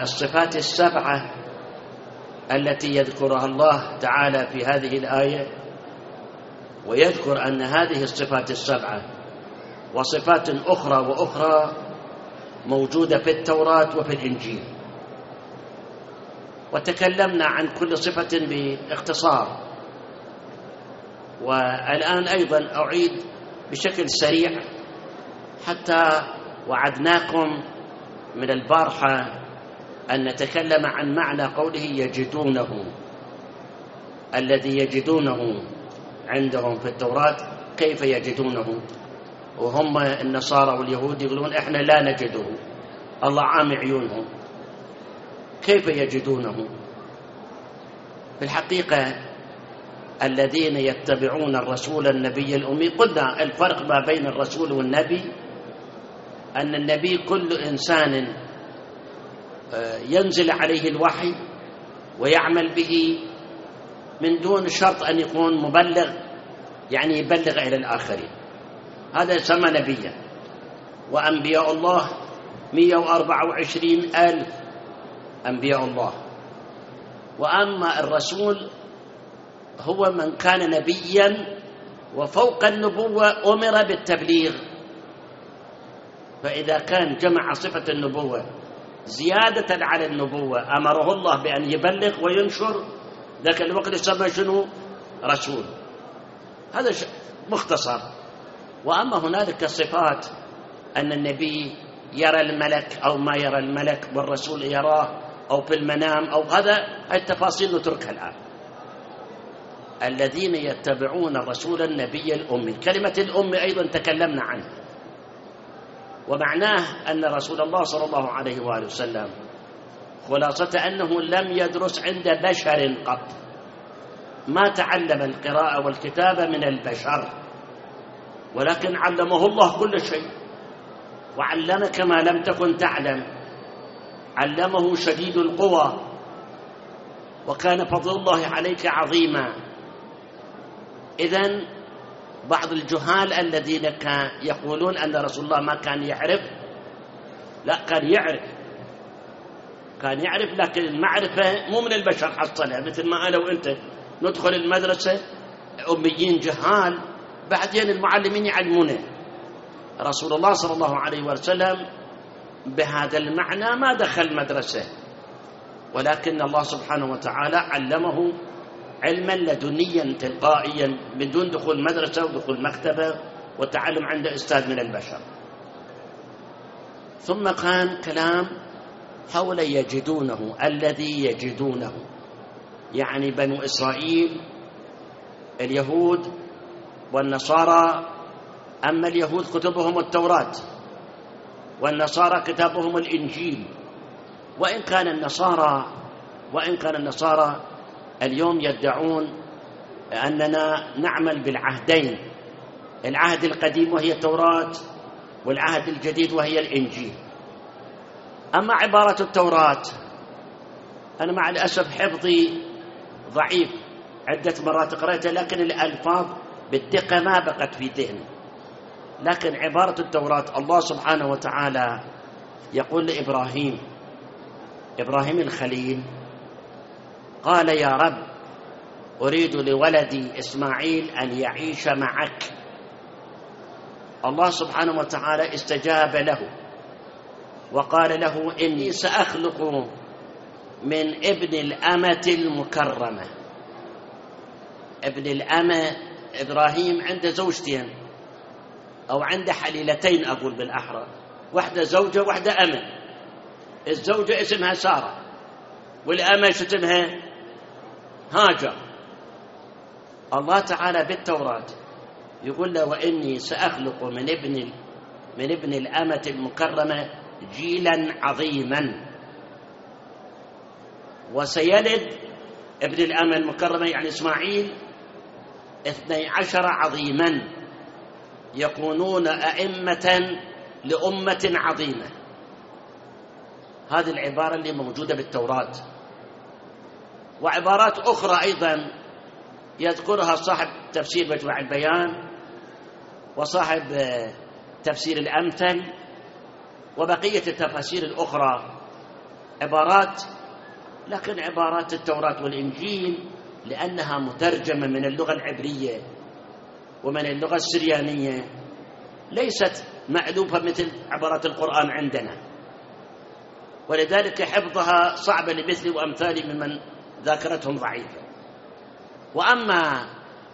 الصفات السبعة التي يذكرها الله تعالى في هذه الآية، ويذكر أن هذه الصفات السبعة وصفات أخرى موجودة في التوراة وفي الإنجيل، وتكلمنا عن كل صفة باختصار. والآن أيضا أعيد بشكل سريع، حتى وعدناكم من البارحة أن نتكلم عن معنى قوله يجدونه، الذي يجدونه عندهم في التوراة. كيف يجدونه وهم النصارى واليهود يقولون إحنا لا نجده، الله عامي عيونهم؟ كيف يجدونه؟ في الحقيقة الذين يتبعون الرسول النبي الأمي، قلنا الفرق ما بين الرسول والنبي أن النبي كل إنسان ينزل عليه الوحي ويعمل به من دون شرط أن يكون مبلغ، يعني يبلغ إلى الآخرين، هذا يسمى نبيا. وأنبياء الله 124,000 أنبياء الله. وأما الرسول هو من كان نبيا وفوق النبوة أمر بالتبليغ، فإذا كان جمع صفة النبوة زيادة على النبوة أمره الله بأن يبلغ وينشر، ذاك الوقت يسمى شنو؟ رسول. هذا مختصر. وأما هنالك صفات أن النبي يرى الملك أو ما يرى الملك والرسول يراه أو في المنام أو هذا، التفاصيل نتركها الآن. الذين يتبعون الرسول النبي الأمي، كلمة الأمي أيضا تكلمنا عنها، ومعناه أن رسول الله صلى الله عليه وآله وسلم خلاصة أنه لم يدرس عند بشر قط، ما تعلم القراءة والكتابة من البشر، ولكن علمه الله كل شيء. وعلمك ما لم تكن تعلم، علمه شديد القوى، وكان فضل الله عليك عظيما. إذن بعض الجهال الذين يقولون أن رسول الله ما كان يعرف، لا، كان يعرف، لكن المعرفة مو من البشر حصلها، مثل ما أنا وإنت ندخل المدرسة أميين جهال، بعدين المعلمين يعلمونه. رسول الله صلى الله عليه وسلم بهذا المعنى ما دخل مدرسة، ولكن الله سبحانه وتعالى علمه علما لدنيا تلقائيا بدون دخول مدرسة ودخول مكتبة وتعلم عند أستاذ من البشر. ثم كان كلام حول يجدونه، الذي يجدونه يعني بنو إسرائيل، اليهود والنصارى. أما اليهود كتبهم التوراة، والنصارى كتابهم الإنجيل. وإن كان النصارى اليوم يدعون أننا نعمل بالعهدين، العهد القديم وهي التوراة، والعهد الجديد وهي الإنجيل. أما عبارة التوراة، أنا مع الأسف حفظي ضعيف، عدة مرات قرأتها لكن الألفاظ بالدقة ما بقت في ذهني. لكن عبارة التوراة، الله سبحانه وتعالى يقول لإبراهيم الخليل، قال يا رب أريد لولدي إسماعيل أن يعيش معك. الله سبحانه وتعالى استجاب له وقال له إني سأخلق من ابن الأمة المكرمة. ابن الأمة، إبراهيم عنده زوجتين أو عنده حليلتين أقول بالأحرى، واحدة زوجة واحدة أمة. الزوجة اسمها سارة، والأمة اسمها هاجر. الله تعالى بالتوراة يقول له وإني سأخلق من ابن الأمة المكرمة جيلا عظيما، وسيلد ابن الأمة المكرمة يعني إسماعيل 12 عظيما يكونون أئمة لأمة عظيمة. هذه العبارة اللي موجودة بالتوراة. وعبارات أخرى أيضا يذكرها صاحب تفسير مجمع البيان وصاحب تفسير الأمثل وبقية التفاسير الأخرى عبارات، لكن عبارات التوراة والإنجيل لأنها مترجمة من اللغة العبرية ومن اللغة السريانية ليست مألوفة مثل عبارات القرآن عندنا، ولذلك حفظها صعب لمثلي وأمثالي ممن ذاكرتهم ضعيفة. وأما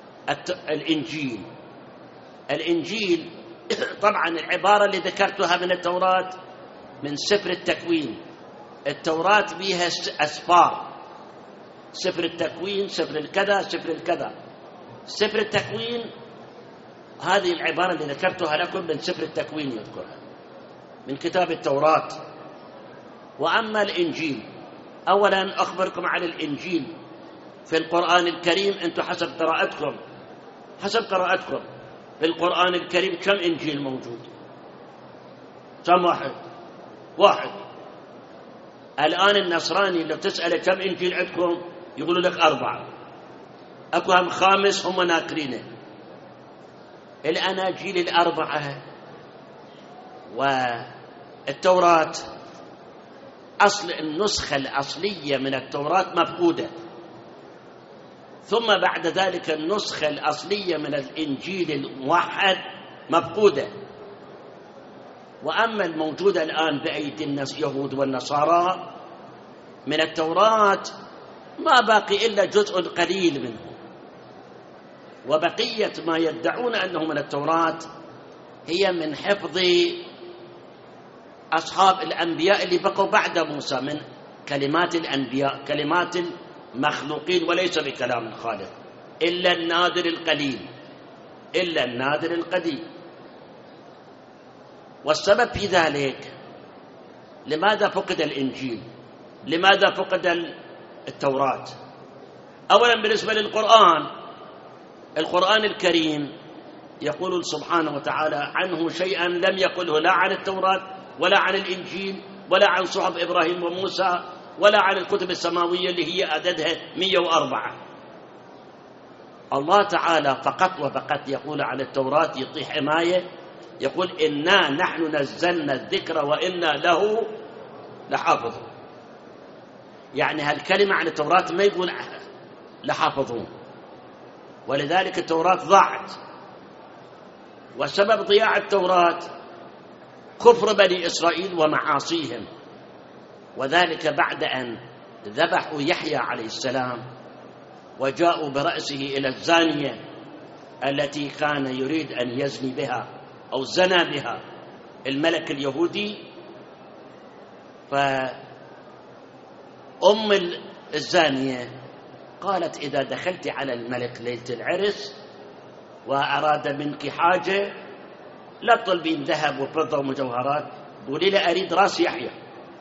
الإنجيل طبعا العبارة اللي ذكرتها من التوراة من سفر التكوين. التوراة بها أسفار، سفر التكوين، سفر الكذا، سفر الكذا. سفر التكوين هذه العبارة اللي ذكرتها لكم من سفر التكوين يذكرها من كتاب التوراة. وأما الإنجيل، أولا أخبركم عن الإنجيل في القرآن الكريم. أنتم حسب قراءتكم في القرآن الكريم كم إنجيل موجود؟ كم واحد. الآن النصراني لو تسأله كم إنجيل عندكم يقولوا لك 4. أكو هم 5 هم ناكرينه. الأناجيل 4 والتوراة أصل النسخة الأصلية من التوراة مفقودة، ثم بعد ذلك النسخة الأصلية من الإنجيل الموحد مفقودة. وأما الموجودة الآن بأيدي اليهود والنصارى من التوراة ما باقي إلا جزء قليل منه، وبقية ما يدعون أنه من التوراة هي من حفظ أصحاب الأنبياء اللي بقوا بعد موسى من كلمات الأنبياء، كلمات المخلوقين، وليس بكلام الخالق إلا النادر القليل. والسبب في ذلك لماذا فقد الإنجيل؟ لماذا فقد التوراة؟ أولا بالنسبة القرآن الكريم يقول سبحانه وتعالى عنه شيئا لم يقله لا عن التوراة ولا عن الإنجيل ولا عن صحف إبراهيم وموسى ولا عن الكتب السماوية اللي هي عددها 104. الله تعالى فقط وفقط يقول عن التوراة يعطي حماية، يقول إنا نحن نزلنا الذكر وإنا له لحافظون. يعني هالكلمة عن التوراة ما يقول لحافظون، ولذلك التوراة ضاعت. وسبب ضياع التوراة كفر بني إسرائيل ومعاصيهم، وذلك بعد أن ذبحوا يحيى عليه السلام وجاءوا برأسه إلى الزانية التي كان يريد أن يزني بها أو زنى بها الملك اليهودي. فأم الزانية قالت إذا دخلت على الملك ليلة العرس وأراد منك حاجة لا تطلبين ذهب وفضة ومجوهرات، قولي له أريد رأس يحيى.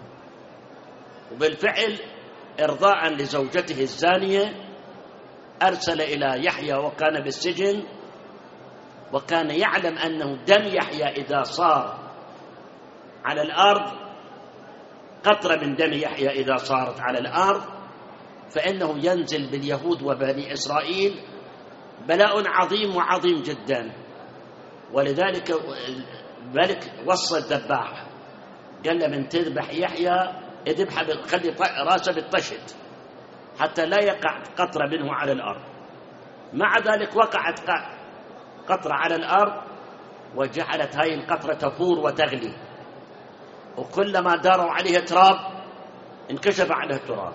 وبالفعل إرضاء لزوجته الزانية أرسل إلى يحيى وكان بالسجن، وكان يعلم أنه دم يحيى إذا صار على الأرض، قطرة من دم يحيى إذا صارت على الأرض فإنه ينزل باليهود وبني إسرائيل بلاء عظيم وعظيم جدا. ولذلك الملك وصى الذباح قال له من تذبح يحيى اذبحه خلي راسه بالطشت حتى لا يقع قطرة منه على الأرض. مع ذلك وقعت قطرة على الأرض وجعلت هاي القطرة تفور وتغلي، وكلما داروا عليها تراب انكشف عليها التراب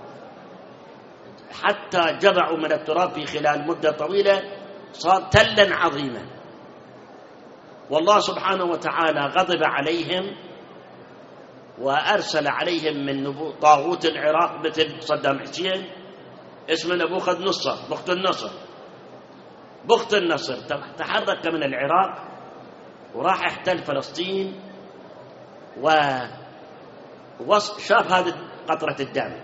حتى جمعوا من التراب في خلال مدة طويلة صار تلا عظيما. والله سبحانه وتعالى غضب عليهم وأرسل عليهم من طاغوت العراق مثل صدام حسين اسمه نبوخذ-نصر بخت النصر تحرك من العراق وراح احتل فلسطين وشاف هذه قطرة الدم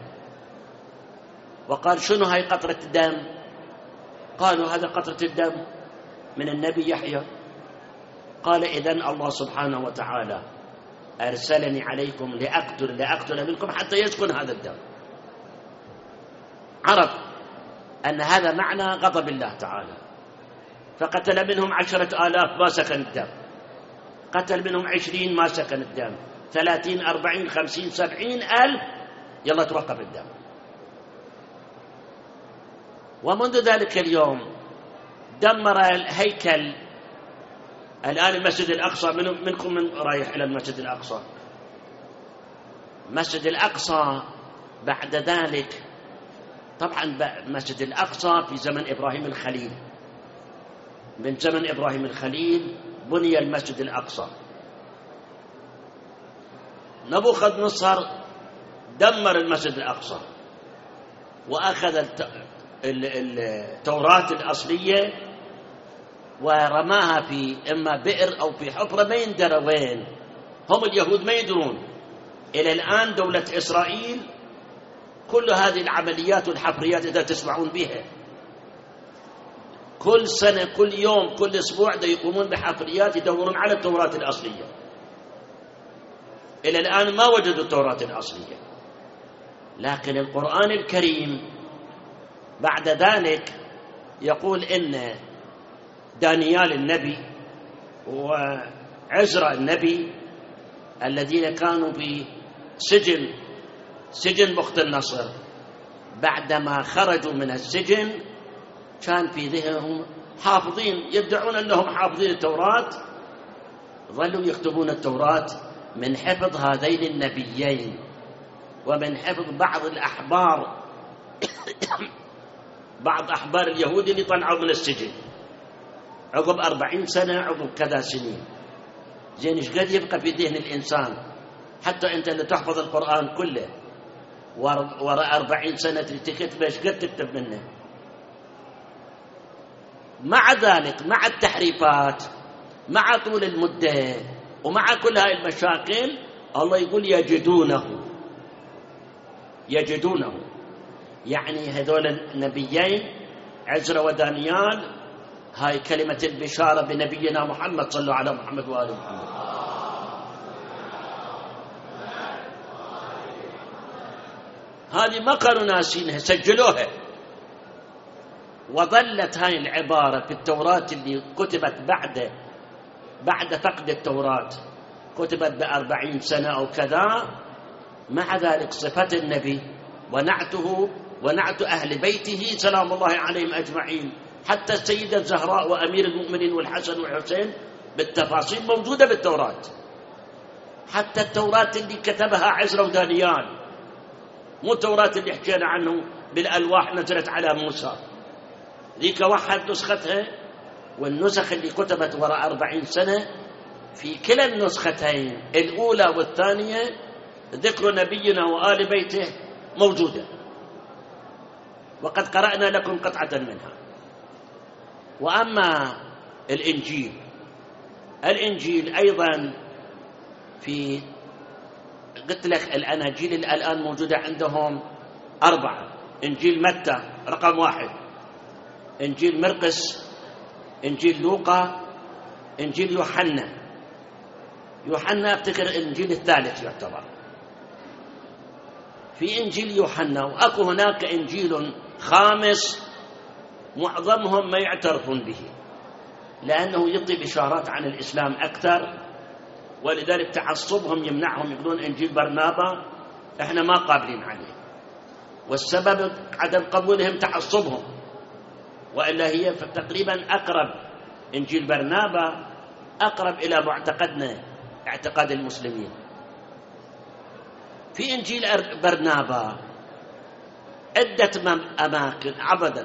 وقال شنو هاي قطرة الدم؟ قالوا هذا قطرة الدم من النبي يحيى. قال إذن الله سبحانه وتعالى أرسلني عليكم لأقتل منكم حتى يسكن هذا الدم. عرف أن هذا معنى غضب الله تعالى، فقتل منهم 10,000 ما سكن الدم، قتل منهم 20 ما سكن الدم، 30 40 50 70 ألف يلا توقف الدم. ومنذ ذلك اليوم دمر الهيكل. الآن المسجد الأقصى، منكم من رايح إلى المسجد الأقصى؟ المسجد الأقصى بعد ذلك، طبعا المسجد الأقصى في زمن إبراهيم الخليل، من زمن إبراهيم الخليل بني المسجد الأقصى. نبوخذ نصر دمر المسجد الأقصى وأخذ التوراة الأصلية ورماها في إما بئر أو في حفرة ما يندرى وين. هم اليهود ما يدرون. إلى الآن دولة إسرائيل كل هذه العمليات والحفريات إذا تسمعون بها كل سنة كل يوم كل أسبوع يقومون بحفريات يدورون على التوراة الأصلية. إلى الآن ما وجدوا التوراة الأصلية. لكن القرآن الكريم بعد ذلك يقول إن دانيال النبي وعزرا النبي الذين كانوا في سجن بخت النصر، بعدما خرجوا من السجن كان في ذهنهم حافظين، يدعون أنهم حافظين التوراة، ظلوا يكتبون التوراة من حفظ هذين النبيين ومن حفظ بعض الأحبار بعض أحبار اليهود اللي طلعوا من السجن عقب 40 سنة عقب كذا سنين. زين ايش قد يبقى في ذهن الإنسان؟ حتى أنت اللي تحفظ القرآن كله وراء 40 سنة تكتب ايش قد تكتب منه؟ مع ذلك مع التحريفات مع طول المدة ومع كل هاي المشاكل الله يقول يجدونه. يعني هذول النبيين عزرا ودانيال هاي كلمة البشارة بنبينا محمد، صلوا على محمد وآل محمد. هذه ما كانوا ناسينها، سجلوها. وظلت هاي العبارة في التوراة اللي كتبت بعد فقد التوراة، كتبت ب40 سنة أو كذا. مع ذلك صفة النبي ونعته ونعت أهل بيته سلام الله عليهم أجمعين، حتى السيدة الزهراء وأمير المؤمنين والحسن والحسين بالتفاصيل موجودة بالتوراة. حتى التوراة اللي كتبها عزرا ودانيال، مو التوراة اللي حكينا عنه بالألواح نزلت على موسى، ذيك وحد نسختها. والنسخ اللي كتبت وراء 40 سنة في كلا النسختين الأولى والثانية ذكر نبينا وآل بيته موجودة، وقد قرأنا لكم قطعة منها. وأما الإنجيل أيضا في قلت لك الأناجيل الآن موجودة عندهم 4: إنجيل متى رقم 1، إنجيل مرقس، إنجيل لوقا، إنجيل يوحنا أفتكر الإنجيل الثالث يعتبر. في إنجيل يوحنا وأكو هناك إنجيل خامس معظمهم ما يعترفون به لأنه يعطي بشارات عن الإسلام أكثر، ولذلك تعصبهم يمنعهم، يقولون إنجيل برنابا إحنا ما قابلين عليه. والسبب عدم قبولهم تعصبهم، وإلا هي تقريبا أقرب، إنجيل برنابا أقرب إلى معتقدنا اعتقاد المسلمين. في إنجيل برنابا عدة أماكن عبدا.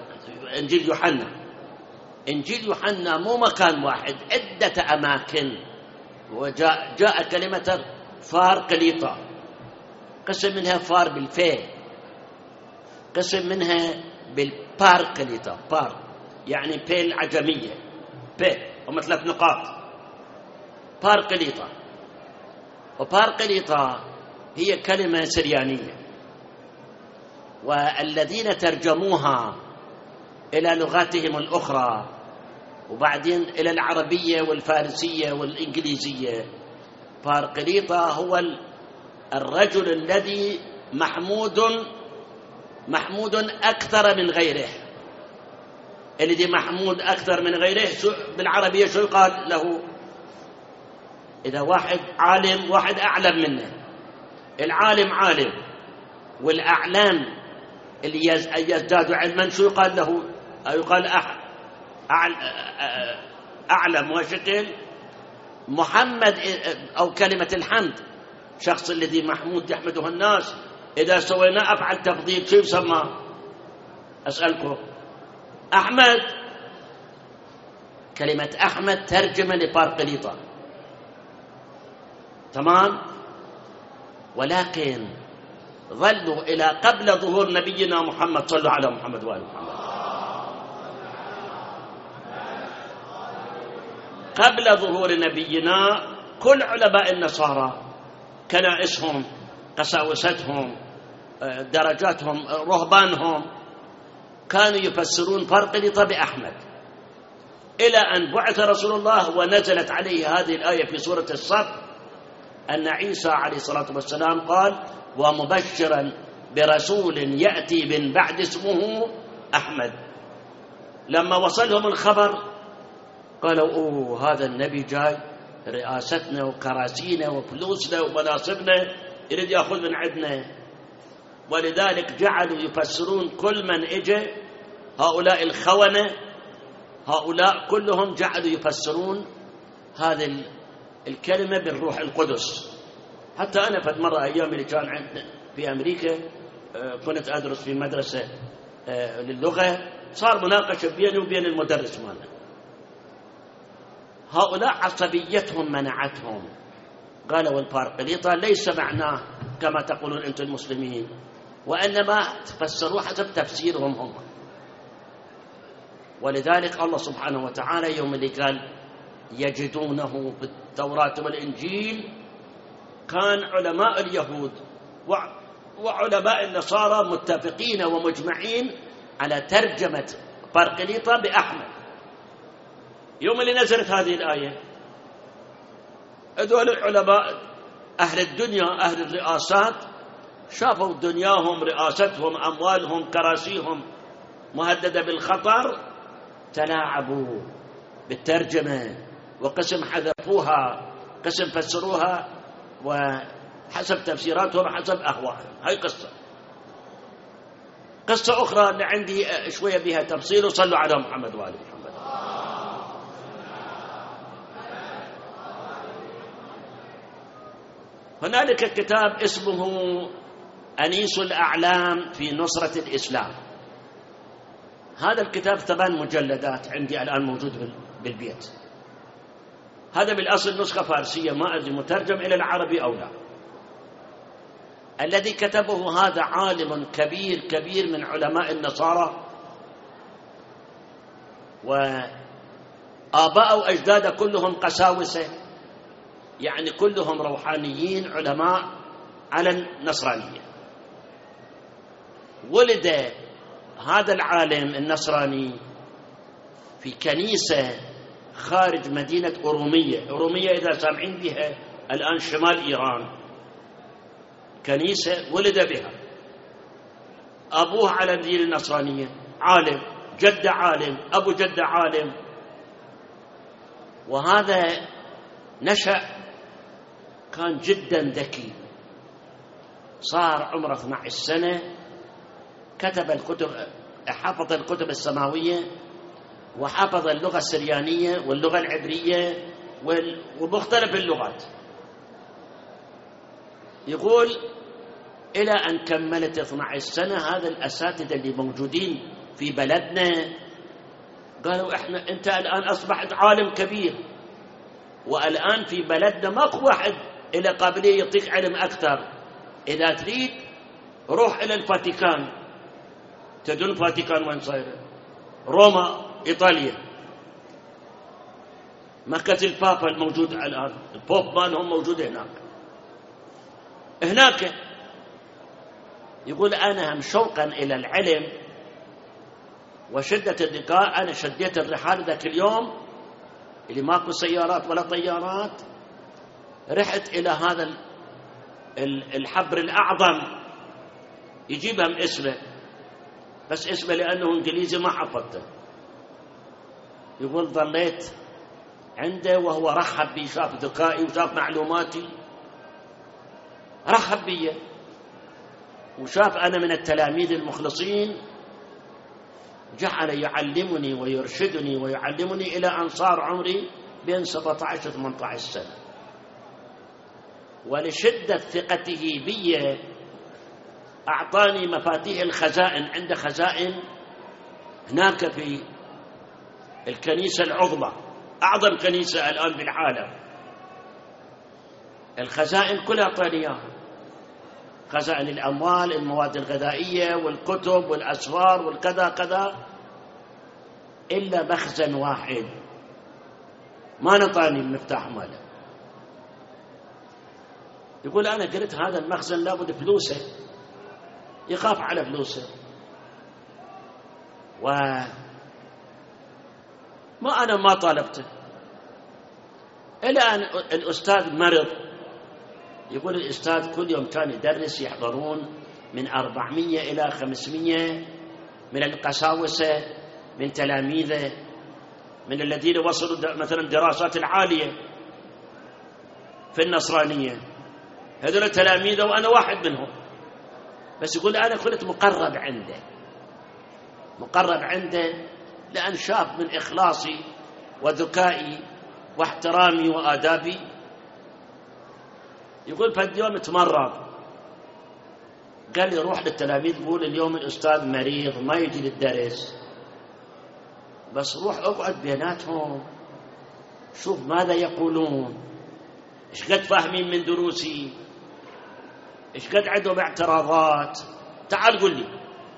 إنجيل يوحنا مو مكان واحد، عدة أماكن. وجاء كلمة فار قليطة، قسم منها فار بالفاء، قسم منها بالبار قليطة. بار يعني بيل عجمية، هم 3 نقاط. بار قليطة، وبار قليطة هي كلمة سريانية، والذين ترجموها إلى لغاتهم الأخرى وبعدين إلى العربية والفارسية والإنجليزية، بار قليطة هو الرجل الذي محمود أكثر من غيره. الذي محمود أكثر من غيره بالعربية شو يقال له؟ إذا واحد عالم واحد أعلم منه، العالم عالم والأعلام اللي يزداد علما شو يقال له؟ يقال أعلم وشكل محمد، أو كلمة الحمد، شخص الذي محمود يحمده الناس. إذا سوينا أفعل تفضيل شو يسمى؟ أسألكم. أحمد، كلمة أحمد ترجمة لبارقليطة، تمام؟ ولكن ظلوا إلى قبل ظهور نبينا محمد، صلوا على محمد وآل محمد، قبل ظهور نبينا كل علماء النصارى كنائسهم، قساوستهم، درجاتهم، رهبانهم، كانوا يفسرون بارقليطة بأحمد، إلى أن بعث رسول الله ونزلت عليه هذه الآية في سورة الصف أن عيسى عليه الصلاة والسلام قال: ومبشرا برسول يأتي من بعد اسمه أحمد. لما وصلهم الخبر قالوا: أوه، هذا النبي جاي رئاستنا وكراسينا وفلوسنا ومناصبنا، يريد يأخذ من عندنا. ولذلك جعلوا يفسرون كل من اجى، هؤلاء الخونة، هؤلاء كلهم جعلوا يفسرون هذه الكلمة بالروح القدس. حتى أنا فد مرة أيام اللي كان عندنا في أمريكا، كنت أدرس في مدرسة للغة، صار مناقشة بيني وبين المدرس مالنا. هؤلاء عصبيتهم منعتهم، قالوا البارقليطة ليس معناه كما تقولون أنتم المسلمين، وإنما تفسروا حسب تفسيرهم هم. ولذلك الله سبحانه وتعالى يوم اللي قال يجدونه في التوراة والإنجيل، كان علماء اليهود وعلماء النصارى متفقين ومجمعين على ترجمة بارقليطة بأحمد. يوم اللي نزلت هذه الآية، هذول العلماء أهل الدنيا، أهل الرئاسات، شافوا دنياهم، رئاستهم، أموالهم، كراسيهم مهددة بالخطر، تلاعبوا بالترجمة، وقسم حذفوها، قسم فسروها وحسب تفسيراتهم، حسب أهوائهم. هاي قصة أخرى اللي عندي شوية بها تفصيل، وصلوا على محمد وآل محمد. هنالك كتاب اسمه أنيس الأعلام في نصرة الإسلام. هذا الكتاب 8 مجلدات عندي الآن موجود بالبيت. هذا بالأصل نسخة فارسية، ما أدري مترجم إلى العربي أو لا. الذي كتبه هذا عالم كبير كبير من علماء النصارى، وآباء وأجداد كلهم قساوسة، يعني كلهم روحانيين علماء على النصرانية. ولد هذا العالم النصراني في كنيسة خارج مدينة أورومية. أورومية إذا سامعين بها الآن شمال إيران، كنيسة ولد بها. أبوه على الدين النصرانية، عالم، جد عالم، أبو جد عالم. وهذا نشأ كان جدا ذكي، صار عمره 12 سنة، كتب الكتب، حفظ الكتب السماوية، وحفظ اللغة السريانية واللغة العبرية ومختلف اللغات. يقول إلى أن كملت 12 سنة هذا الأساتذة اللي موجودين في بلدنا قالوا أنت الآن أصبحت عالم كبير، والآن في بلدنا ماكو واحد إلى قابلية يعطيك علم أكثر. إذا تريد روح إلى الفاتيكان. تدون الفاتيكان وين صايرة؟ روما، إيطاليا، مركز البابا الموجود الآن، البوب مالهم موجود هناك. يقول أنا هم شوقا إلى العلم وشدة اللقاء، أنا شديت الرحال ذاك اليوم اللي ماكو سيارات ولا طيارات، رحت إلى هذا الحبر الأعظم، يجيبها من اسمه، بس اسمه لأنه إنجليزي ما حفظته. يقول ظليت عنده وهو رحب بي، شاف ذكائي وشاف معلوماتي، رحب بي. وشاف أنا من التلاميذ المخلصين، جعل يعلمني ويرشدني ويعلمني إلى أن صار عمري بين 17 و 18 سنة. ولشدة ثقته بي أعطاني مفاتيح الخزائن. عنده خزائن هناك في الكنيسة العظمى، أعظم كنيسة الآن في العالم، الخزائن كلها أعطاني إياها، خزائن الأموال، المواد الغذائية والكتب والأسفار والكذا كذا، إلا مخزن واحد ما نطاني المفتاح ماله. يقول أنا قلت هذا المخزن لابد فلوسه، يخاف على فلوسه، أنا ما طالبته. إلى أن الأستاذ مرض. يقول الأستاذ كل يوم كان يدرس، يحضرون من 400 إلى 500 من القساوسة، من تلاميذه، من الذين وصلوا مثلا الدراسات العالية في النصرانية، هذول تلاميذه وأنا واحد منهم. بس يقول أنا كنت مقرب عنده لأن شاف من إخلاصي وذكائي واحترامي وآدابي. يقول فد يوم تمرض، قال لي روح للتلاميذ قول اليوم الأستاذ مريض ما يجي للدرس، بس روح اقعد بيناتهم شوف ماذا يقولون، ايش قد فاهمين من دروسي، ايش قد عندهم اعتراضات، تعال قل لي.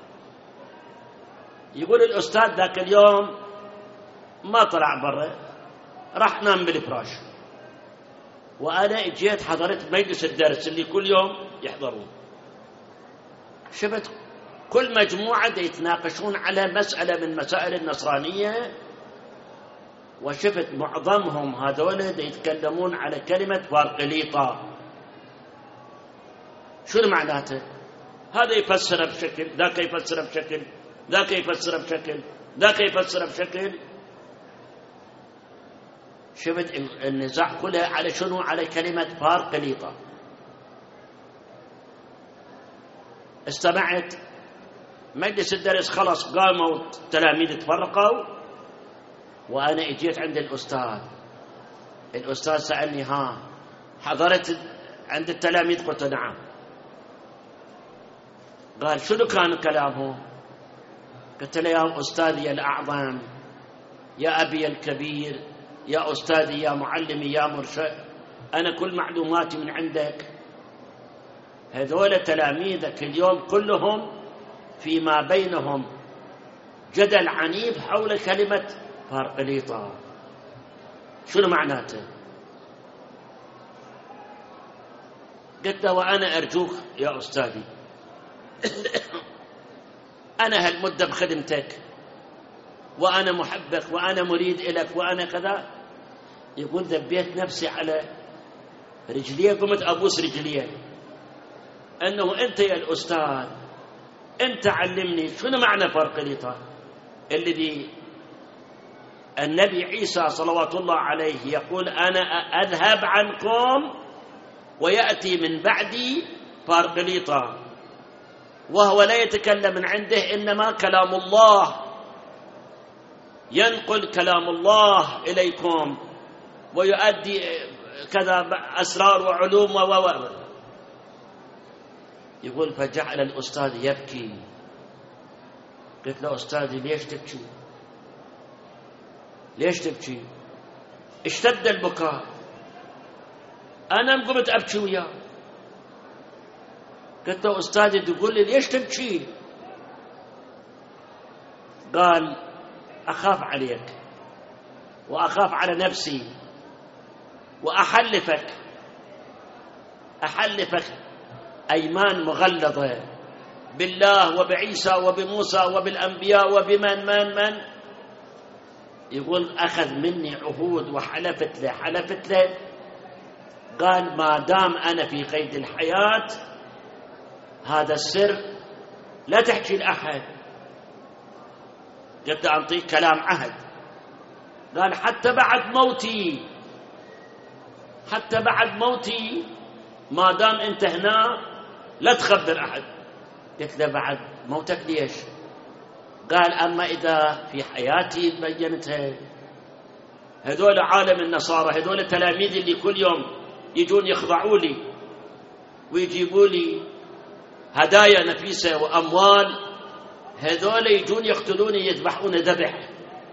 يقول الأستاذ ذاك اليوم ما طلع برا، راح نام بالفراش، وأنا جيت حضرت مجلس الدرس اللي كل يوم يحضرون. شفت كل مجموعة يتناقشون على مسألة من مسائل النصرانية، وشفت معظمهم هذول يتكلمون على كلمة بارقليطة. شنو معناته؟ هذا يفسر بشكل، ذاك يفسر بشكل، ذاك يفسر بشكل، ذاك يفسر بشكل. شفت النزاع كله على شنو؟ على كلمة بارقليطة. استمعت، مجلس الدرس خلص، قاموا التلاميذ تفرقوا، وأنا اجيت عند الأستاذ سألني ها حضرت عند التلاميذ؟ قلت نعم. قال شنو كان كلامهم؟ قلت له يا أستاذي الأعظم، يا أبي الكبير، يا أستاذي، يا معلمي، يا مرشد، أنا كل معلوماتي من عندك. هذول تلاميذك اليوم كلهم فيما بينهم جدل عنيف حول كلمة بارقليطة، شنو معناته؟ قلت له وأنا أرجوك يا أستاذي، أنا هالمدة بخدمتك، وأنا محبك، وأنا مريد إلك، وأنا كذا. يقول ذبيت نفسي على رجليه، قمت أبوس رجليه، أنه أنت يا الأستاذ أنت علمني شنو معنى بارقليطة، الذي النبي عيسى صلوات الله عليه يقول أنا أذهب عنكم ويأتي من بعدي بارقليطة، وهو لا يتكلم من عنده، إنما كلام الله، ينقل كلام الله إليكم ويؤدي كذا أسرار وعلوم يقول فجعل الأستاذ يبكي. قلت له أستاذي ليش تبكي؟ ليش تبكي؟ اشتد البكاء، أنا قمت أبكي وياه. قلت له أستاذي تقول لي ليش تبكي؟ قال أخاف عليك وأخاف على نفسي، وأحلفك أيمان مغلظة بالله وبعيسى وبموسى وبالأنبياء وبمن من. يقول أخذ مني عهود وحلفت له، قال ما دام أنا في قيد الحياة هذا السر لا تحكي لأحد. قلت أعطيك كلام عهد. قال حتى بعد موتي ما دام أنت هنا لا تخبر أحد. قلت له بعد موتك ليش؟ قال أما إذا في حياتي بينتها. هذول عالم النصارى، هذول تلاميذ اللي كل يوم يجون يخضعوا لي ويجيبوا لي هدايا نفيسة وأموال، هذول يجون يقتلوني يذبحون ذبح،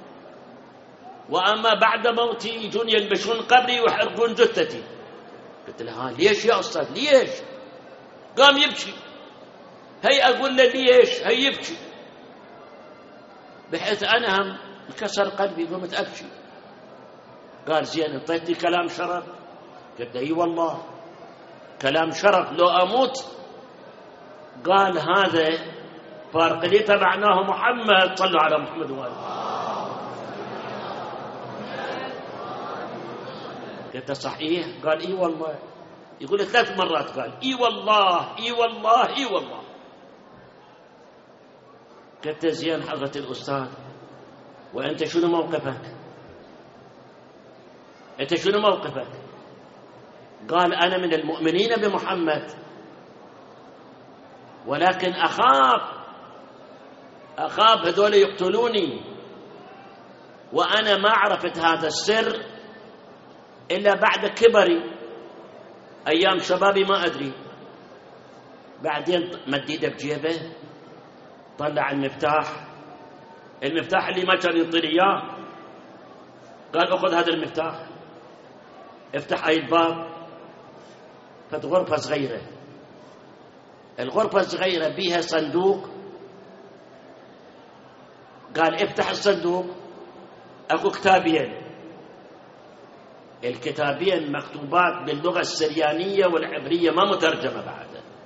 وأما بعد موتي يجون ينبشون قبري ويحرقون جثتي. قلت له ليش يا أستاذ ليش؟ قام يبكي. هي أقول له ليش؟ هي يبكي، بحيث أنا هم انكسر قلبي قمت أبكي. قال زين انطيتني كلام شرف؟ قلت له اي والله كلام شرف لو أموت. قال هذا فارق لي تبعناه محمد، صلوا على محمد وآله. قلت صحيح؟ قال اي والله. يقول 3 مرات قال اي والله اي والله اي والله. قلت زين حضرة الأستاذ وأنت شنو موقفك؟ أنت شنو موقفك؟ قال أنا من المؤمنين بمحمد، ولكن أخاف هذول يقتلوني، وأنا ما عرفت هذا السر إلا بعد كبري، أيام شبابي ما أدري. بعدين مديده بجيبه طلع المفتاح اللي ما كان ينطيني إياه. قال أخذ هذا المفتاح افتح أي الباب. فت غرفة صغيرة، الغرفة الصغيرة بيها صندوق. قال افتح الصندوق، أكو كتابين، الكتابين مكتوبات باللغة السريانية والعبرية ما مترجمة بعد.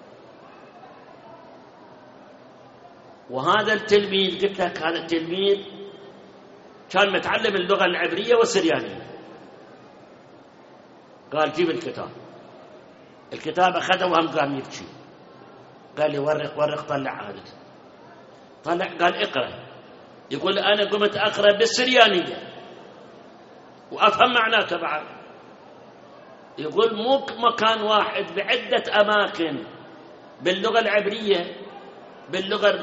وهذا التلميذ قلت لك هذا التلميذ كان متعلم اللغة العبرية والسريانية. قال جيب الكتاب أخذه وهم قام يبكي. قال لي ورق طلع هذا. طلع قال اقرأ. يقول أنا قمت أقرأ بالسريانية وأفهم معناته بعد. يقول مو مكان واحد، بعدة أماكن باللغة العبرية باللغة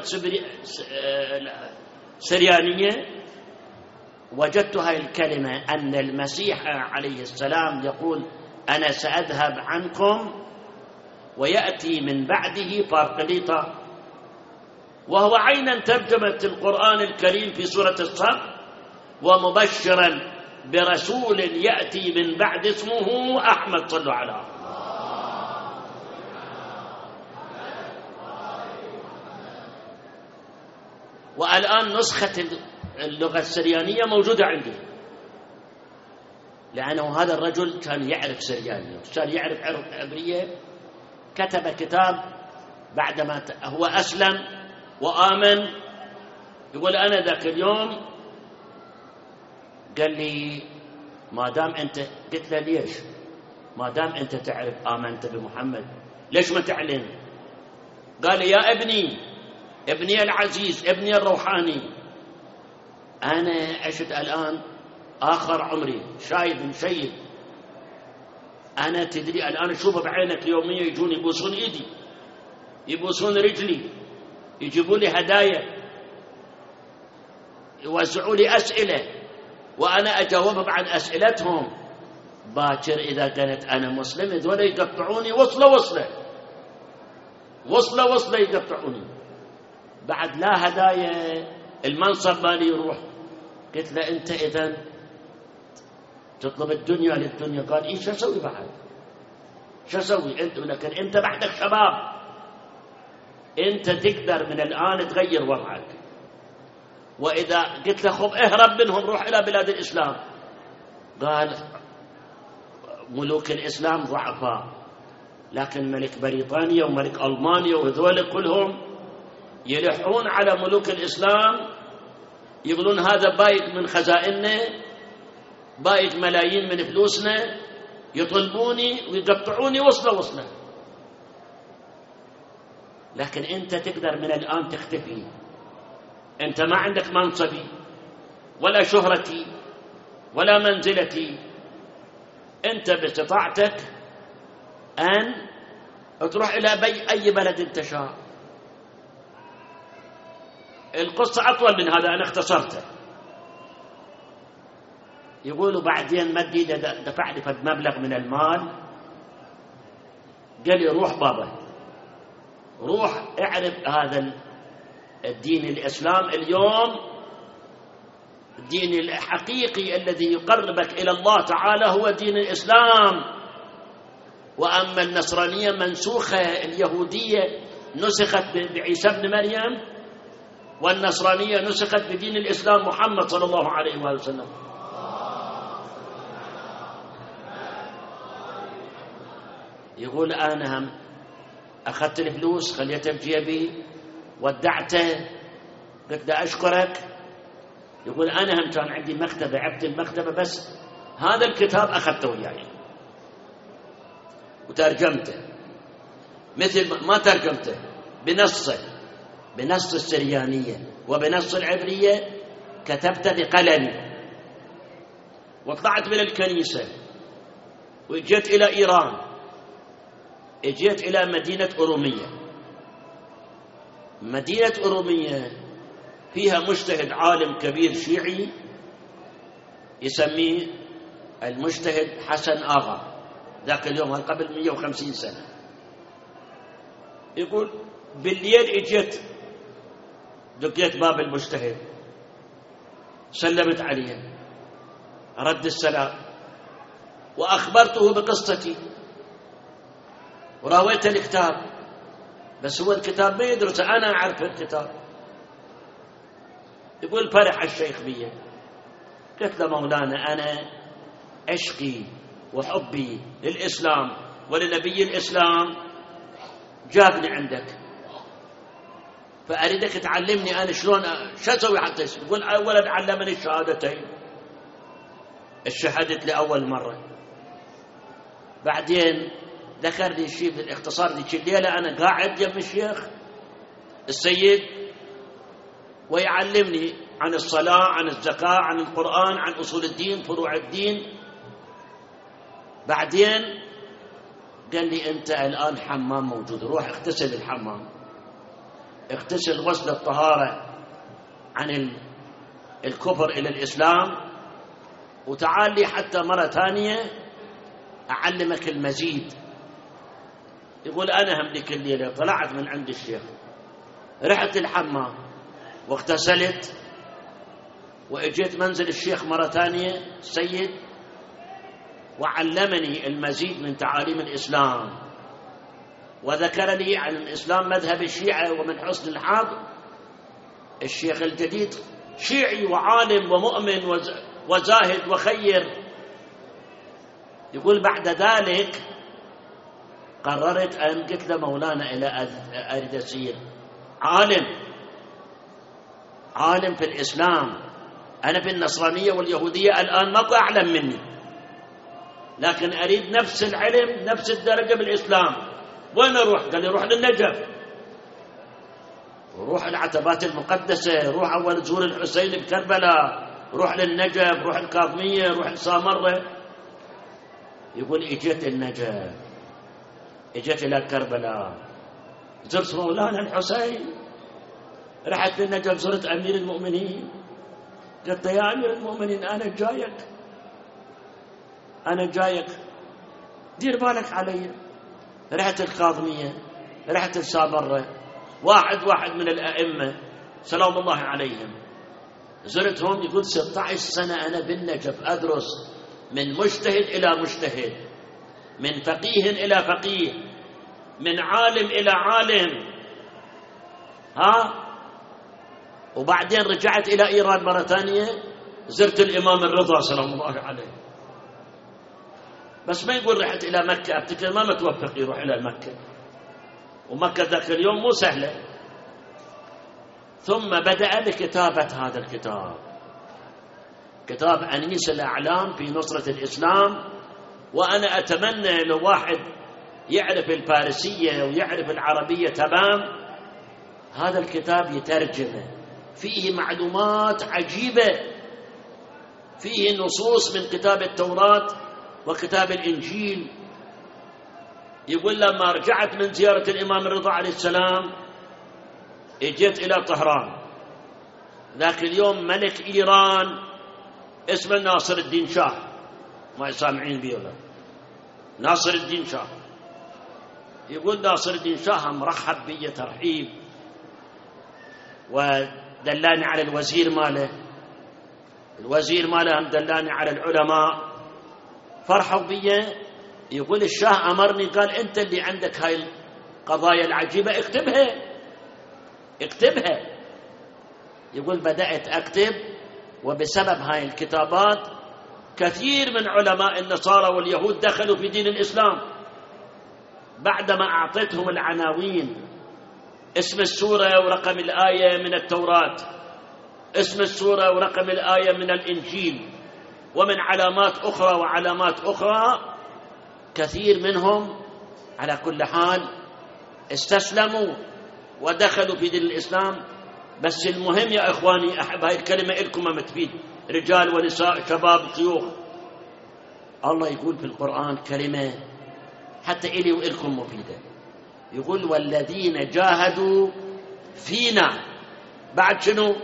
السريانية وجدت هاي الكلمة أن المسيح عليه السلام يقول أنا سأذهب عنكم ويأتي من بعده بارقليطة، وهو عينا ترجمة القرآن الكريم في سورة الصف، ومبشرا برسول يأتي من بعد اسمه أحمد. صلوا على والآن نسخة اللغة السريانية موجودة عندي، لأنه هذا الرجل كان يعرف سريانية، كان يعرف عبرية. كتب كتاب بعدما هو أسلم وآمن. يقول أنا ذاك اليوم قال لي ما دام أنت، قلت له ليش؟ ما دام أنت تعرف آمنت بمحمد ليش ما تعلن؟ قال لي يا ابني العزيز، ابني الروحاني، أنا عشت الآن آخر عمري شايب، أنا تدري الآن أشوفه بعينك يوميا يجون يبوسون إيدي، يبوسون رجلي، يجيبوا لي هدايا، يوزعوا لي أسئلة وأنا أجاوب عن أسئلتهم. باكر إذا قلت أنا مسلم هذول يقطعوني وصلة يقطعوني. بعد لا هدايا، المنصب مالي يروح. قلت له أنت إذن تطلب الدنيا للدنيا؟ قال إيه شو أسوي بعد؟ شو أسوي أنت؟ لكن أنت بعدك شباب، أنت تقدر من الآن تغير وضعك. وإذا قلت له خب اهرب منهم روح إلى بلاد الإسلام. قال ملوك الإسلام ضعفاء، لكن ملك بريطانيا وملك ألمانيا وذول كلهم يلحون على ملوك الإسلام، يقولون هذا بايت من خزائننا، بايت ملايين من فلوسنا، يطلبوني ويقطعوني وصلة. لكن أنت تقدر من الآن تختفي، أنت ما عندك منصبي ولا شهرتي ولا منزلتي، أنت باستطاعتك أن تروح إلى أي بلد أنت شاء، القصة أطول من هذا، أنا اختصرته. يقولوا بعدين مدي دفع لي فد مبلغ من المال، قال لي روح بابا، روح اعرف هذا الدين الإسلام اليوم، الدين الحقيقي الذي يقربك إلى الله تعالى هو دين الإسلام. وأما النصرانية منسوخة، اليهودية نسخت بعيسى ابن مريم، والنصرانية نسخت بدين الإسلام محمد صلى الله عليه وآله وسلم. يقول أنا هم أخذت الفلوس خليتها بجيبي، ودعته، قلت له أشكرك. يقول أنا هم كان عندي مكتبة، عبت المكتبة، بس هذا الكتاب أخذته وياي وترجمته، مثل ما ترجمته بنصه، بنص السريانية وبنص العبرية، كتبته بقلمي، وطلعت من الكنيسة وجيت إلى إيران، اجيت إلى مدينة أرومية. مدينة أرومية فيها مجتهد عالم كبير شيعي يسميه المجتهد حسن آغا، ذاك اليوم قبل 150 سنة. يقول بالليل اجيت دقيت باب المجتهد، سلمت عليه، رد السلام، وأخبرته بقصتي وراويته الكتاب، بس هو الكتاب ما يدرسه، أنا أعرف الكتاب. يقول فرح الشيخ بي، قلت له مولانا أنا عشقي وحبي للإسلام ولنبي الإسلام جابني عندك، فأريدك تعلمني أنا شلون شو أسوي حتى يسلم. يقول أولا علمني الشهادتين، الشهادة لأول مرة، بعدين ذكر لي شيء بالاختصار. ذيك الليلة أنا قاعد جنب الشيخ السيد ويعلمني عن الصلاة، عن الزكاة، عن القرآن، عن أصول الدين، فروع الدين. بعدين قال لي أنت الآن حمام موجود، روح اغتسل الحمام، اغتسل غسل الطهارة عن الكفر إلى الإسلام، وتعال لي حتى مرة ثانية أعلمك المزيد. يقول أنا هم ذيك الليلة طلعت من عند الشيخ، رحت الحمام واغتسلت، وإجيت منزل الشيخ مرة ثانية السيد، وعلمني المزيد من تعاليم الإسلام، وذكر لي عن الإسلام مذهب الشيعة. ومن حسن الحظ الشيخ الجديد شيعي وعالم ومؤمن وزاهد وخير. يقول بعد ذلك قررت أن قلت له مولانا إلى أريد أصير عالم في الإسلام، أنا في النصرانية واليهودية الآن ما أعلم مني، لكن أريد نفس العلم نفس الدرجة بالإسلام. وين أروح؟ قال لي روح للنجف، وروح العتبات المقدسة، روح أول زور الحسين بكربلاء، روح للنجف، روح الكاظمية، روح السامرة. يقول اجيت النجف، اجيت إلى كربلاء، زرت مولانا الحسين، رحت للنجف زرت أمير المؤمنين، قلت يا أمير المؤمنين أنا جايك دير بالك علي. رحت الكاظمية، رحت السامرة، واحد من الأئمة سلام الله عليهم زرتهم. يقول 16 سنة أنا بالنجف أدرس، من مجتهد إلى مجتهد، من فقيه إلى فقيه، من عالم إلى عالم. وبعدين رجعت إلى إيران مرة ثانية، زرت الإمام الرضا سلام الله عليه. بس ما يقول رحت إلى مكة، أفتكر ما متوفق يروح إلى مكة، ومكة ذاك اليوم مو سهلة. ثم بدأ بكتابة هذا الكتاب، كتاب أنيس الأعلام في نصرة الإسلام. وأنا أتمنى لو واحد يعرف الفارسية ويعرف العربية تمام هذا الكتاب يترجمه، فيه معلومات عجيبة، فيه نصوص من كتاب التوراة وكتاب الإنجيل. يقول لما رجعت من زيارة الإمام الرضا عليه السلام اجيت إلى طهران، ذاك اليوم ملك إيران اسمه ناصر الدين شاه، ما سامعين بيه ولا؟ ناصر الدين شاه. يقول ناصر الدين شاه مرحب بي ترحيب، ودلاني على الوزير ماله، الوزير ماله دلاني على العلماء، فرحوا بي. يقول الشاه أمرني قال أنت اللي عندك هاي القضايا العجيبة اكتبها. يقول بدأت أكتب، وبسبب هاي الكتابات كثير من علماء النصارى واليهود دخلوا في دين الإسلام بعدما أعطيتهم العناوين، اسم السورة ورقم الآية من التوراة، اسم السورة ورقم الآية من الإنجيل، ومن علامات أخرى وعلامات أخرى. كثير منهم على كل حال استسلموا ودخلوا في دين الإسلام. بس المهم يا إخواني، أحب هاي الكلمة إلكم ما تفيد، رجال ونساء شباب شيوخ. الله يقول في القرآن كلمة حتى إلي وإلكم مفيدة، يقول والذين جاهدوا فينا، بعد شنو؟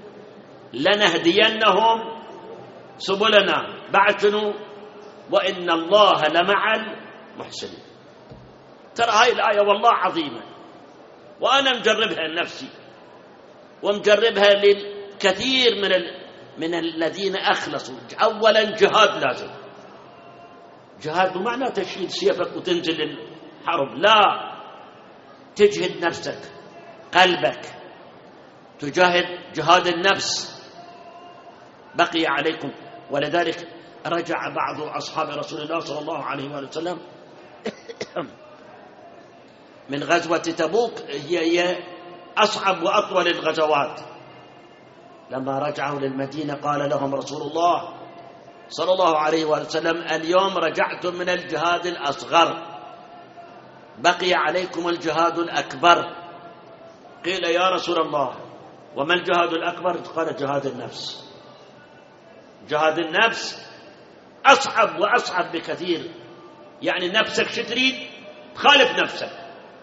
لنهدينهم سبلنا، بعد شنو؟ وإن الله لمع المحسنين. ترى هاي الآية والله عظيمة، وأنا مجربها لنفسي ومجربها للكثير من الذين أخلصوا. أولا جهاد، لازم جهاد بمعنى تشيل سيفك وتنزل الحرب، لا، تجهد نفسك قلبك، تجاهد جهاد النفس. بقي عليكم. ولذلك رجع بعض أصحاب رسول الله صلى الله عليه وسلم من غزوة تبوك، هي أصعب وأطول الغزوات. لما رجعوا للمدينة قال لهم رسول الله صلى الله عليه وسلم اليوم رجعتم من الجهاد الأصغر، بقي عليكم الجهاد الأكبر. قيل يا رسول الله وما الجهاد الأكبر؟ قال جهاد النفس. جهاد النفس أصعب وأصعب بكثير. يعني نفسك شو تريد؟ تخالف نفسك،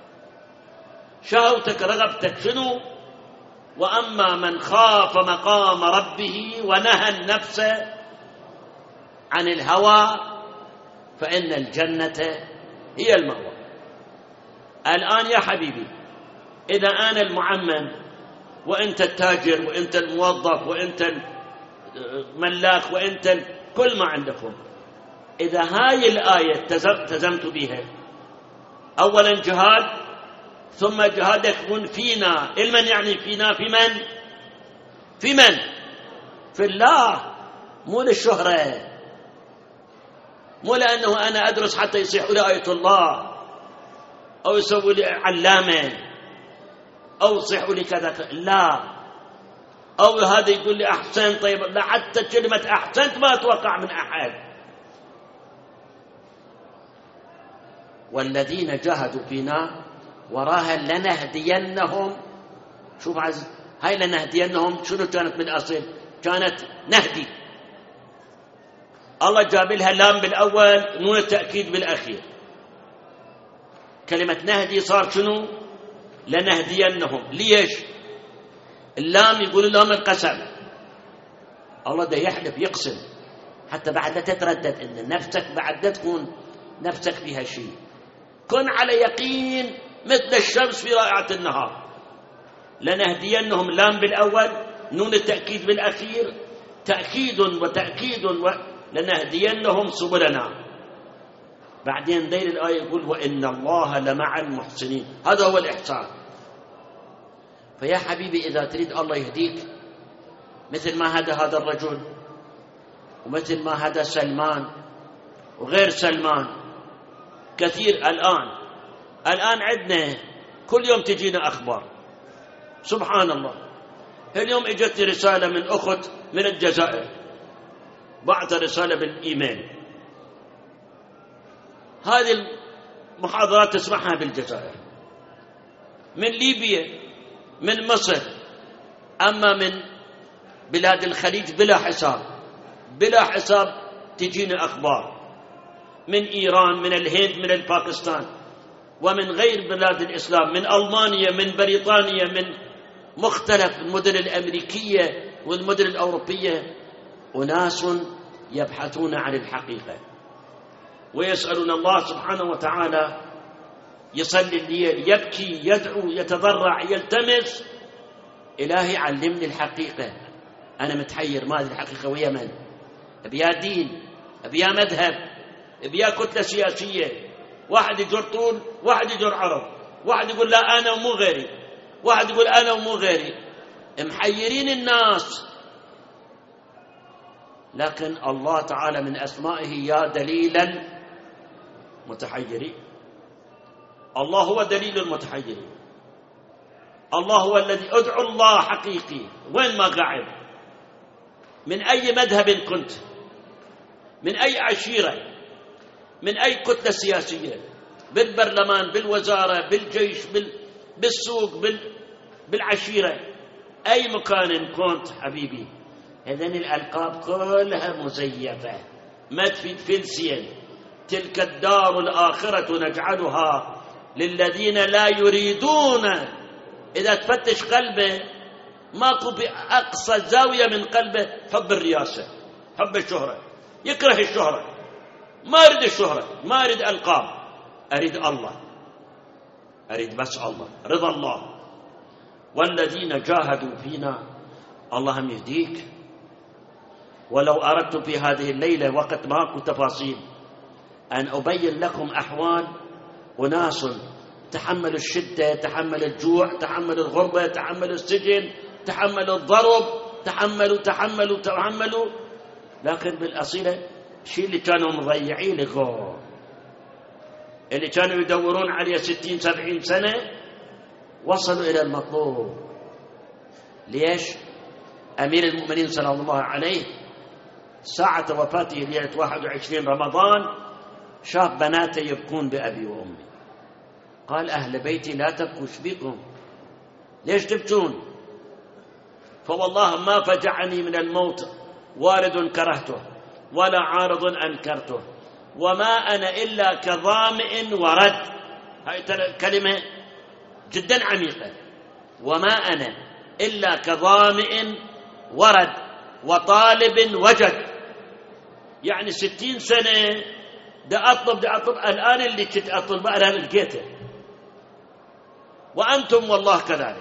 شهوتك رغبتك شنو؟ وأما من خاف مقام ربه ونهى النفس عن الهوى فإن الجنة هي المأوى. الآن يا حبيبي، إذا أنا المعمم وأنت التاجر وأنت الموظف وأنت الملاك وأنت كل ما عندكم، إذا هاي الآية التزمت بها، أولا جهاد، ثم جهادك يكون فينا. المن يعني فينا؟ في من؟ في الله، مو للشهرة، مو لأنه أنا أدرس حتى يصيح لي آية الله، أو يسوي لي علامة، أو يصيح لي كذا، لا، أو هذا يقول لي أحسن. طيب لا، حتى كلمة أحسنت ما أتوقع من أحد. والذين جاهدوا فينا وراها لنهدينهم. شوف عزيز، هاي لنهدينهم شنو كانت من الأصل؟ كانت نهدي. الله جاب لها لام بالأول، نون التأكيد بالأخير. كلمة نهدي صار شنو؟ لنهدينهم. ليش؟ اللام يقول لهم القسم، الله ده يحلف يقسم حتى بعد لا تتردد ان نفسك بعد لا تكون نفسك فيها شيء. كن على يقين مثل الشمس في رائعة النهار. لنهدينهم لام بالأول، نون التأكيد بالأخير، تأكيد وتأكيد لنهدينهم سبلنا. بعدين دير الآية يقول وإن الله لمع المحسنين. هذا هو الإحسان. فيا حبيبي، إذا تريد الله يهديك مثل ما هدى هذا الرجل، ومثل ما هدى سلمان وغير سلمان كثير. الآن عندنا كل يوم تجينا أخبار، سبحان الله. اليوم اجتني رسالة من أخت من الجزائر، بعث رسالة بالإيميل. هذه المحاضرات تسمعها بالجزائر، من ليبيا، من مصر، أما من بلاد الخليج بلا حساب تجينا أخبار، من إيران، من الهند، من الباكستان، ومن غير بلاد الإسلام، من ألمانيا، من بريطانيا، من مختلف المدن الأمريكية والمدن الأوروبية أناس يبحثون عن الحقيقة ويسألون الله سبحانه وتعالى، يصلي الليل، يبكي، يدعو، يتضرع، يلتمس: إلهي علمني الحقيقة، أنا متحير ما أدري الحقيقة ويا من، بيا دين، بيا مذهب، بيا كتلة سياسية، واحد يجر طول، واحد يجر عرض، واحد يقول لا أنا ومو غيري، واحد يقول أنا ومو غيري، محيرين الناس. لكن الله تعالى من أسمائه يا دليلا متحيرين. الله هو دليل المتحيرين. الله هو الذي ادعو الله حقيقي وين ما قاعد، من أي مذهب كنت، من أي عشيرة، من أي كتلة سياسية، بالبرلمان، بالوزارة، بالجيش، بالسوق، بالعشيرة، أي مكان كنت حبيبي، هذين الألقاب كلها مزيفة ما تفيد فلسين. تلك الدار الآخرة نجعلها للذين لا يريدون. إذا تفتش قلبه ماكو بأقصى زاوية من قلبه حب الرياسة، حب الشهرة، يكره الشهرة، ما أريد الشهرة، ما أريد ألقاب، أريد الله، أريد بس الله، رضا الله. والذين جاهدوا فينا الله هم يهديك. ولو أردت في هذه الليلة وقت ماكو تفاصيل أن أبين لكم أحوال أناس تحملوا الشدة، تحملوا الجوع، تحملوا الغربة، تحملوا السجن، تحملوا الضرب، تحملوا، لكن بالأصيلة الشيء اللي كانوا مضيعين لغو، اللي كانوا يدورون عليه 60-70 سنة وصلوا إلى المطلوب. ليش؟ أمير المؤمنين صلى الله عليه ساعة وفاته ليلة 21 رمضان شاف بناته يبكون بأبي وأمي، قال: أهل بيتي لا تبكوا، ايش بكم؟ ليش تبكون؟ فوالله ما فجعني من الموت وارد كرهته ولا عارض أنكرته، وما أنا إلا كظامئ ورد. هاي كلمة جدا عميقة. وما أنا إلا كظامئ ورد وطالب وجد. يعني 60 سنة دا أطلب الآن اللي كنت أطلب أنا لقيته. وأنتم والله كذلك،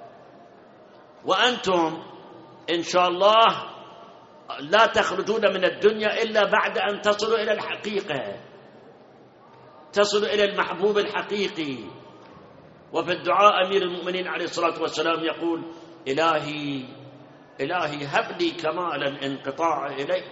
وأنتم إن شاء الله لا تخرجون من الدنيا إلا بعد أن تصلوا إلى الحقيقة، تصلوا إلى المحبوب الحقيقي. وفي الدعاء أمير المؤمنين عليه الصلاة والسلام يقول: إلهي هب لي كمال الانقطاع إليك،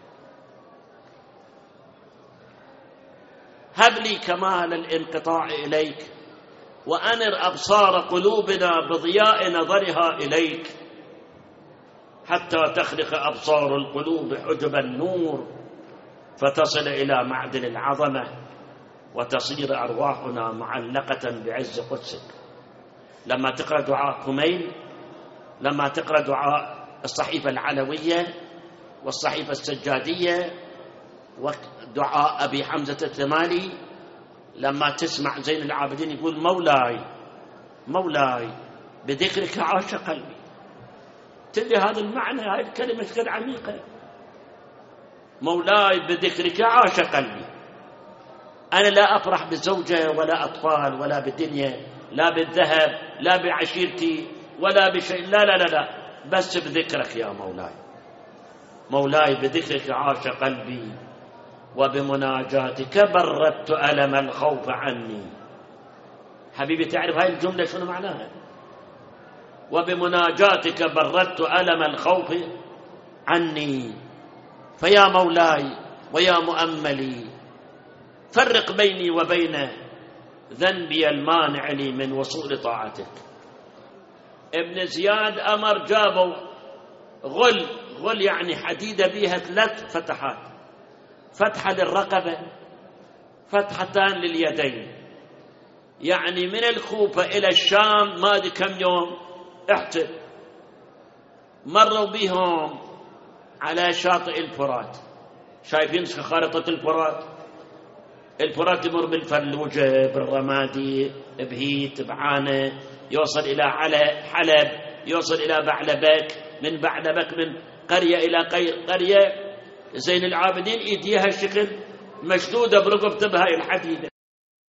هب لي كمال الانقطاع إليك، وأنر أبصار قلوبنا بضياء نظرها إليك، حتى تخلق أبصار القلوب حجب النور، فتصل إلى معدن العظمة، وتصير أرواحنا معلقة بعز قدسك. لما تقرأ دعاء كميل، لما تقرأ دعاء الصحيفة العلوية والصحيفة السجادية ودعاء أبي حمزة الثمالي، لما تسمع زين العابدين يقول: مولاي بذكرك عاش قلبي، تدري هذا المعنى، هذه الكلمة غير عميقة. مولاي بذكرك عاش قلبي. أنا لا أفرح بزوجة ولا أطفال ولا بالدنيا، لا بالذهب، لا بعشيرتي، ولا بشيء، لا، بس بذكرك يا مولاي بذكرك عاش قلبي، وبمناجاتك بردت ألم الخوف عني. حبيبي تعرف هاي الجملة شنو معناها؟ وبمناجاتك بردت ألم الخوف عني. فيا مولاي ويا مؤملي، فرق بيني وبين ذنبي المانع لي من وصول طاعتك. ابن زياد أمر جابوا غل يعني حديدة بيها 3 فتحات، فتحة للرقبة، فتحتان لليدين. يعني من الكوفة إلى الشام ما أدري كم يوم، احسب. مروا بهم على شاطئ الفرات، شايفين خارطة الفرات يمر بالفلوجة، بالرمادي، بهيت، بعانة، يوصل إلى حلب، يوصل إلى بعلبك، من بعلبك من قرية إلى قرية. زين العابدين إيديها الشكل مشدودة برقبتها بهاي الحديدة.